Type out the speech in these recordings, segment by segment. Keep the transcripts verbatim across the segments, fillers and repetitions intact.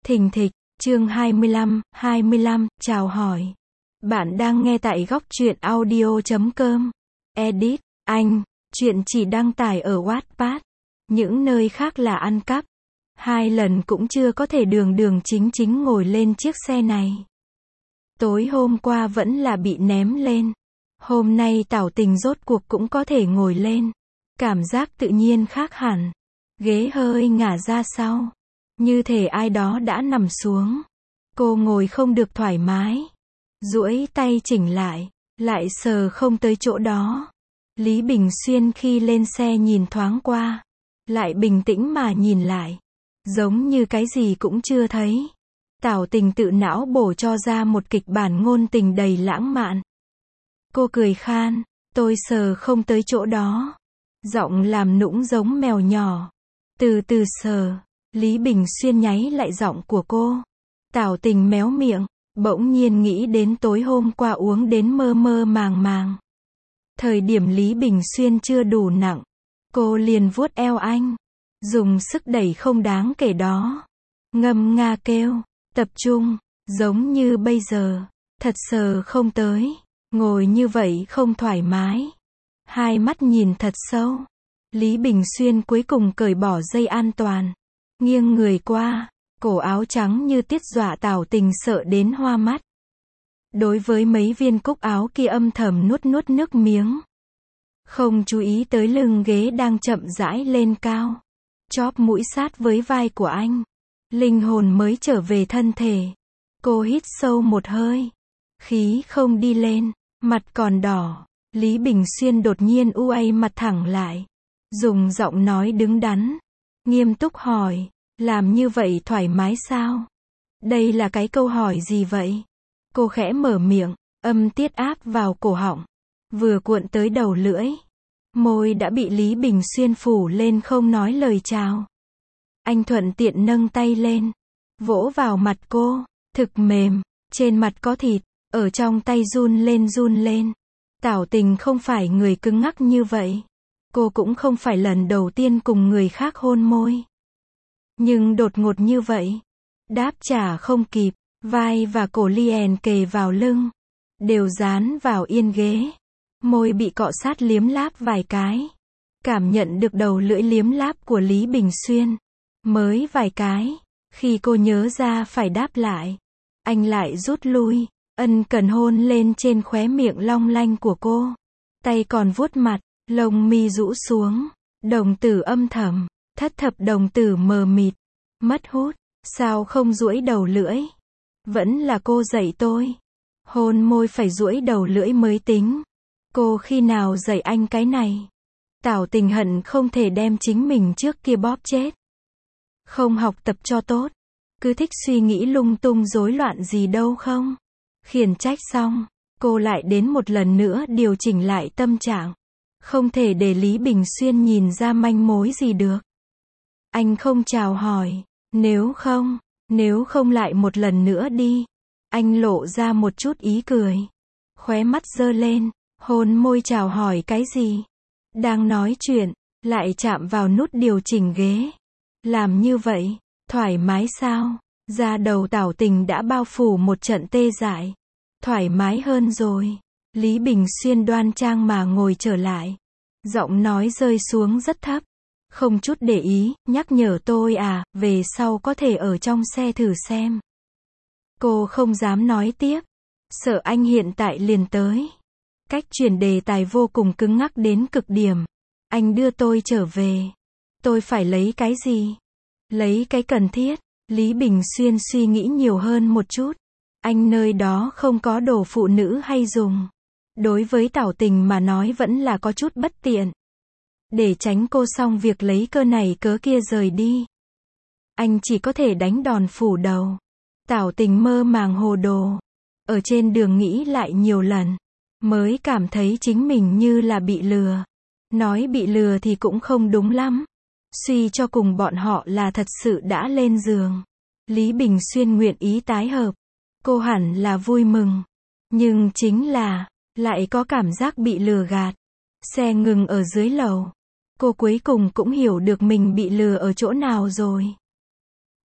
Thình thịch, chương hai mươi lăm, hai mươi lăm, chào hỏi. Bạn đang nghe tại góc truyện audio chấm com. Edit, anh, chuyện chỉ đăng tải ở Wattpad. Những nơi khác là ăn cắp. Hai lần cũng chưa có thể đường đường chính chính ngồi lên chiếc xe này. Tối hôm qua vẫn là bị ném lên. Hôm nay Tảo Tình rốt cuộc cũng có thể ngồi lên. Cảm giác tự nhiên khác hẳn. Ghế hơi ngả ra sau. Như thể ai đó đã nằm xuống. Cô ngồi không được thoải mái. Duỗi tay chỉnh lại. Lại sờ không tới chỗ đó. Lý Bình Xuyên khi lên xe nhìn thoáng qua. Lại bình tĩnh mà nhìn lại. Giống như cái gì cũng chưa thấy. Tảo Tình tự não bổ cho ra một kịch bản ngôn tình đầy lãng mạn. Cô cười khan. Tôi sờ không tới chỗ đó. Giọng làm nũng giống mèo nhỏ. Từ từ sờ. Lý Bình Xuyên nháy lại giọng của cô. Tảo Tình méo miệng. Bỗng nhiên nghĩ đến tối hôm qua uống đến mơ mơ màng màng. Thời điểm Lý Bình Xuyên chưa đủ nặng. Cô liền vuốt eo anh. Dùng sức đẩy không đáng kể đó. Ngâm nga kêu. Tập trung. Giống như bây giờ. Thật sờ không tới. Ngồi như vậy không thoải mái. Hai mắt nhìn thật sâu. Lý Bình Xuyên cuối cùng cởi bỏ dây an toàn. Nghiêng người qua. Cổ áo trắng như tiết dọa Tảo Tình sợ đến hoa mắt. Đối với mấy viên cúc áo kia âm thầm nuốt nuốt nước miếng. Không chú ý tới lưng ghế đang chậm rãi lên cao. Chóp mũi sát với vai của anh. Linh hồn mới trở về thân thể. Cô hít sâu một hơi. Khí không đi lên. Mặt còn đỏ. Lý Bình Xuyên đột nhiên u uây mặt thẳng lại. Dùng giọng nói đứng đắn. Nghiêm túc hỏi. Làm như vậy thoải mái sao? Đây là cái câu hỏi gì vậy? Cô khẽ mở miệng. Âm tiết áp vào cổ họng. Vừa cuộn tới đầu lưỡi. Môi đã bị Lý Bình Xuyên phủ lên không nói lời chào. Anh thuận tiện nâng tay lên. Vỗ vào mặt cô. Thực mềm. Trên mặt có thịt. Ở trong tay run lên run lên. Tảo Tình không phải người cứng ngắc như vậy. Cô cũng không phải lần đầu tiên cùng người khác hôn môi. Nhưng đột ngột như vậy. Đáp trả không kịp. Vai và cổ liền kề vào lưng. Đều dán vào yên ghế. Môi bị cọ sát liếm láp vài cái. Cảm nhận được đầu lưỡi liếm láp của Lý Bình Xuyên. Mới vài cái. Khi cô nhớ ra phải đáp lại. Anh lại rút lui. Ân cần hôn lên trên khóe miệng long lanh của cô. Tay còn vuốt mặt. Lông mi rũ xuống. Đồng tử âm thầm. Thất thập đồng tử mờ mịt. Mất hút. Sao không duỗi đầu lưỡi? Vẫn là cô dạy tôi. Hôn môi phải duỗi đầu lưỡi mới tính. Cô khi nào dạy anh cái này? Tảo Tình hận không thể đem chính mình trước kia bóp chết. Không học tập cho tốt. Cứ thích suy nghĩ lung tung rối loạn gì đâu không? Khiển trách xong. Cô lại đến một lần nữa điều chỉnh lại tâm trạng. Không thể để Lý Bình Xuyên nhìn ra manh mối gì được. Anh không chào hỏi. Nếu không, nếu không lại một lần nữa đi. Anh lộ ra một chút ý cười. Khóe mắt giơ lên. Hôn môi chào hỏi cái gì? Đang nói chuyện, lại chạm vào nút điều chỉnh ghế. Làm như vậy, thoải mái sao? Da đầu Tảo Tình đã bao phủ một trận tê dại. Thoải mái hơn rồi. Lý Bình Xuyên đoan trang mà ngồi trở lại. Giọng nói rơi xuống rất thấp. Không chút để ý, nhắc nhở tôi à, về sau có thể ở trong xe thử xem. Cô không dám nói tiếp. Sợ anh hiện tại liền tới. Cách chuyển đề tài vô cùng cứng ngắc đến cực điểm. Anh đưa tôi trở về. Tôi phải lấy cái gì? Lấy cái cần thiết. Lý Bình Xuyên suy nghĩ nhiều hơn một chút. Anh nơi đó không có đồ phụ nữ hay dùng. Đối với Tảo Tình mà nói vẫn là có chút bất tiện. Để tránh cô xong việc lấy cơ này cớ kia rời đi. Anh chỉ có thể đánh đòn phủ đầu. Tảo Tình mơ màng hồ đồ. Ở trên đường nghĩ lại nhiều lần. Mới cảm thấy chính mình như là bị lừa. Nói bị lừa thì cũng không đúng lắm. Suy cho cùng bọn họ là thật sự đã lên giường. Lý Bình Xuyên nguyện ý tái hợp. Cô hẳn là vui mừng. Nhưng chính là, lại có cảm giác bị lừa gạt. Xe ngừng ở dưới lầu. Cô cuối cùng cũng hiểu được mình bị lừa ở chỗ nào rồi.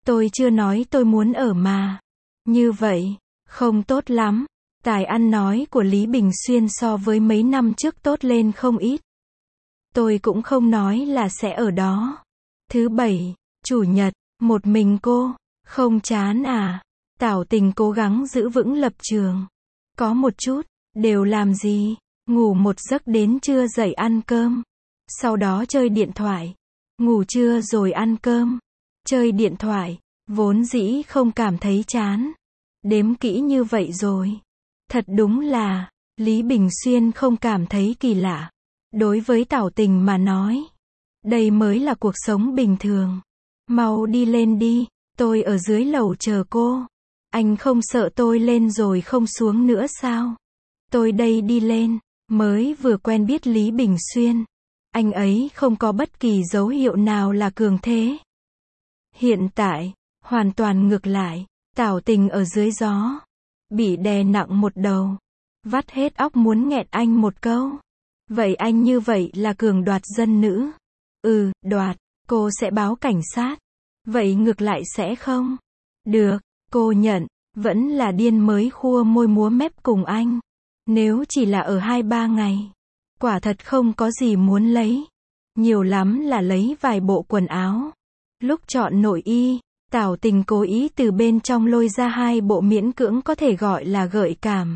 Tôi chưa nói tôi muốn ở mà. Như vậy, không tốt lắm. Tài ăn nói của Lý Bình Xuyên so với mấy năm trước tốt lên không ít. Tôi cũng không nói là sẽ ở đó. Thứ bảy, chủ nhật, một mình cô, không chán à? Tảo Tình cố gắng giữ vững lập trường. Có một chút, đều làm gì? Ngủ một giấc đến trưa dậy ăn cơm. Sau đó chơi điện thoại. Ngủ trưa rồi ăn cơm. Chơi điện thoại, vốn dĩ không cảm thấy chán. Đếm kỹ như vậy rồi. Thật đúng là, Lý Bình Xuyên không cảm thấy kỳ lạ. Đối với Tảo Tình mà nói, đây mới là cuộc sống bình thường. Mau đi lên đi, tôi ở dưới lầu chờ cô. Anh không sợ tôi lên rồi không xuống nữa sao? Tôi đây đi lên, mới vừa quen biết Lý Bình Xuyên. Anh ấy không có bất kỳ dấu hiệu nào là cường thế. Hiện tại, hoàn toàn ngược lại, Tảo Tình ở dưới gió. Bị đè nặng một đầu. Vắt hết óc muốn nghẹn anh một câu. Vậy anh như vậy là cường đoạt dân nữ. Ừ, đoạt, cô sẽ báo cảnh sát. Vậy ngược lại sẽ không? Được, cô nhận, vẫn là điên mới khua môi múa mép cùng anh. Nếu chỉ là ở hai ba ngày, quả thật không có gì muốn lấy. Nhiều lắm là lấy vài bộ quần áo. Lúc chọn nội y, Tảo Tình cố ý từ bên trong lôi ra hai bộ miễn cưỡng có thể gọi là gợi cảm.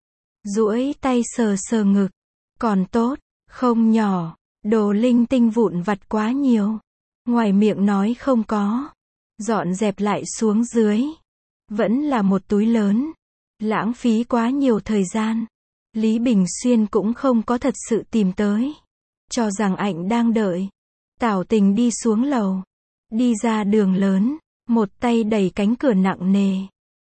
Duỗi tay sờ sờ ngực. Còn tốt, không nhỏ, đồ linh tinh vụn vặt quá nhiều. Ngoài miệng nói không có. Dọn dẹp lại xuống dưới. Vẫn là một túi lớn. Lãng phí quá nhiều thời gian. Lý Bình Xuyên cũng không có thật sự tìm tới. Cho rằng anh đang đợi. Tảo Tình đi xuống lầu. Đi ra đường lớn. Một tay đẩy cánh cửa nặng nề.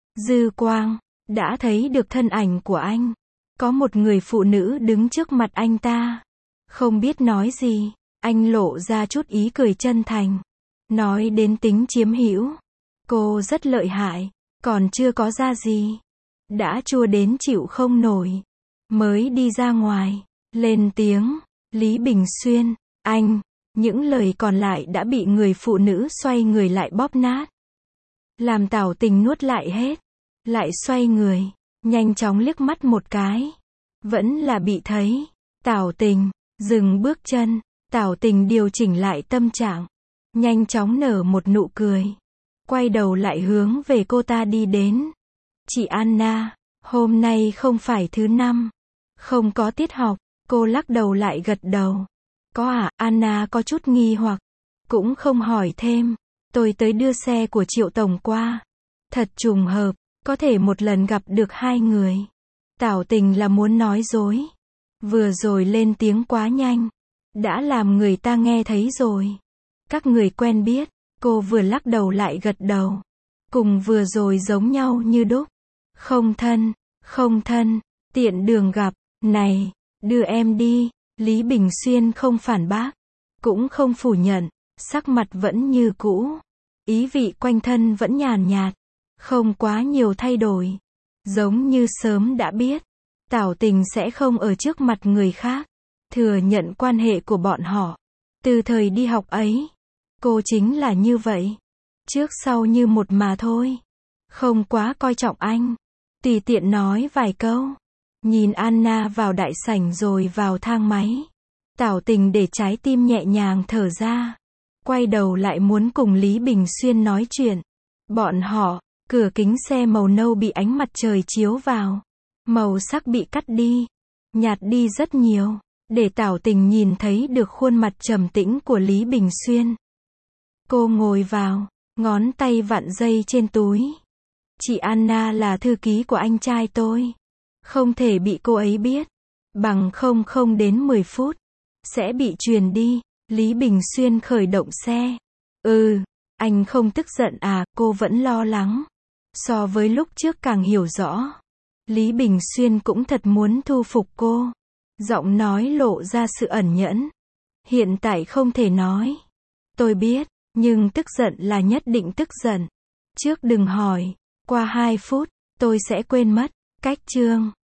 Dư quang, đã thấy được thân ảnh của anh. Có một người phụ nữ đứng trước mặt anh ta. Không biết nói gì, anh lộ ra chút ý cười chân thành. Nói đến tính chiếm hữu. Cô rất lợi hại, còn chưa có ra gì. Đã chua đến chịu không nổi. Mới đi ra ngoài, lên tiếng, Lý Bình Xuyên, anh. Những lời còn lại đã bị người phụ nữ xoay người lại bóp nát. Làm Tảo Tình nuốt lại hết. Lại xoay người, nhanh chóng liếc mắt một cái. Vẫn là bị thấy. Tảo Tình, dừng bước chân. Tảo Tình điều chỉnh lại tâm trạng. Nhanh chóng nở một nụ cười. Quay đầu lại hướng về cô ta đi đến. Chị Anna, hôm nay không phải thứ năm. Không có tiết học. Cô lắc đầu lại gật đầu. Có à? Anna có chút nghi hoặc. Cũng không hỏi thêm. Tôi tới đưa xe của Triệu Tổng qua. Thật trùng hợp, có thể một lần gặp được hai người. Tảo Tình là muốn nói dối. Vừa rồi lên tiếng quá nhanh. Đã làm người ta nghe thấy rồi. Các người quen biết. Cô vừa lắc đầu lại gật đầu. Cùng vừa rồi giống nhau như đúc. Không thân, không thân, tiện đường gặp. Này, đưa em đi. Lý Bình Xuyên không phản bác. Cũng không phủ nhận. Sắc mặt vẫn như cũ. Ý vị quanh thân vẫn nhàn nhạt. Không quá nhiều thay đổi. Giống như sớm đã biết. Tảo Tình sẽ không ở trước mặt người khác. Thừa nhận quan hệ của bọn họ. Từ thời đi học ấy. Cô chính là như vậy. Trước sau như một mà thôi. Không quá coi trọng anh. Tùy tiện nói vài câu. Nhìn Anna vào đại sảnh rồi vào thang máy. Tảo Tình để trái tim nhẹ nhàng thở ra. Quay đầu lại muốn cùng Lý Bình Xuyên nói chuyện. Bọn họ, cửa kính xe màu nâu bị ánh mặt trời chiếu vào. Màu sắc bị cắt đi. Nhạt đi rất nhiều. Để Tảo Tình nhìn thấy được khuôn mặt trầm tĩnh của Lý Bình Xuyên. Cô ngồi vào, ngón tay vặn dây trên túi. Chị Anna là thư ký của anh trai tôi. Không thể bị cô ấy biết. Bằng không không đến mười phút. Sẽ bị truyền đi. Lý Bình Xuyên khởi động xe. Ừ, anh không tức giận à? Cô vẫn lo lắng. So với lúc trước càng hiểu rõ. Lý Bình Xuyên cũng thật muốn thu phục cô. Giọng nói lộ ra sự ẩn nhẫn. Hiện tại không thể nói. Tôi biết, nhưng tức giận là nhất định tức giận. Trước đừng hỏi. Qua hai phút, tôi sẽ quên mất. Cách chương.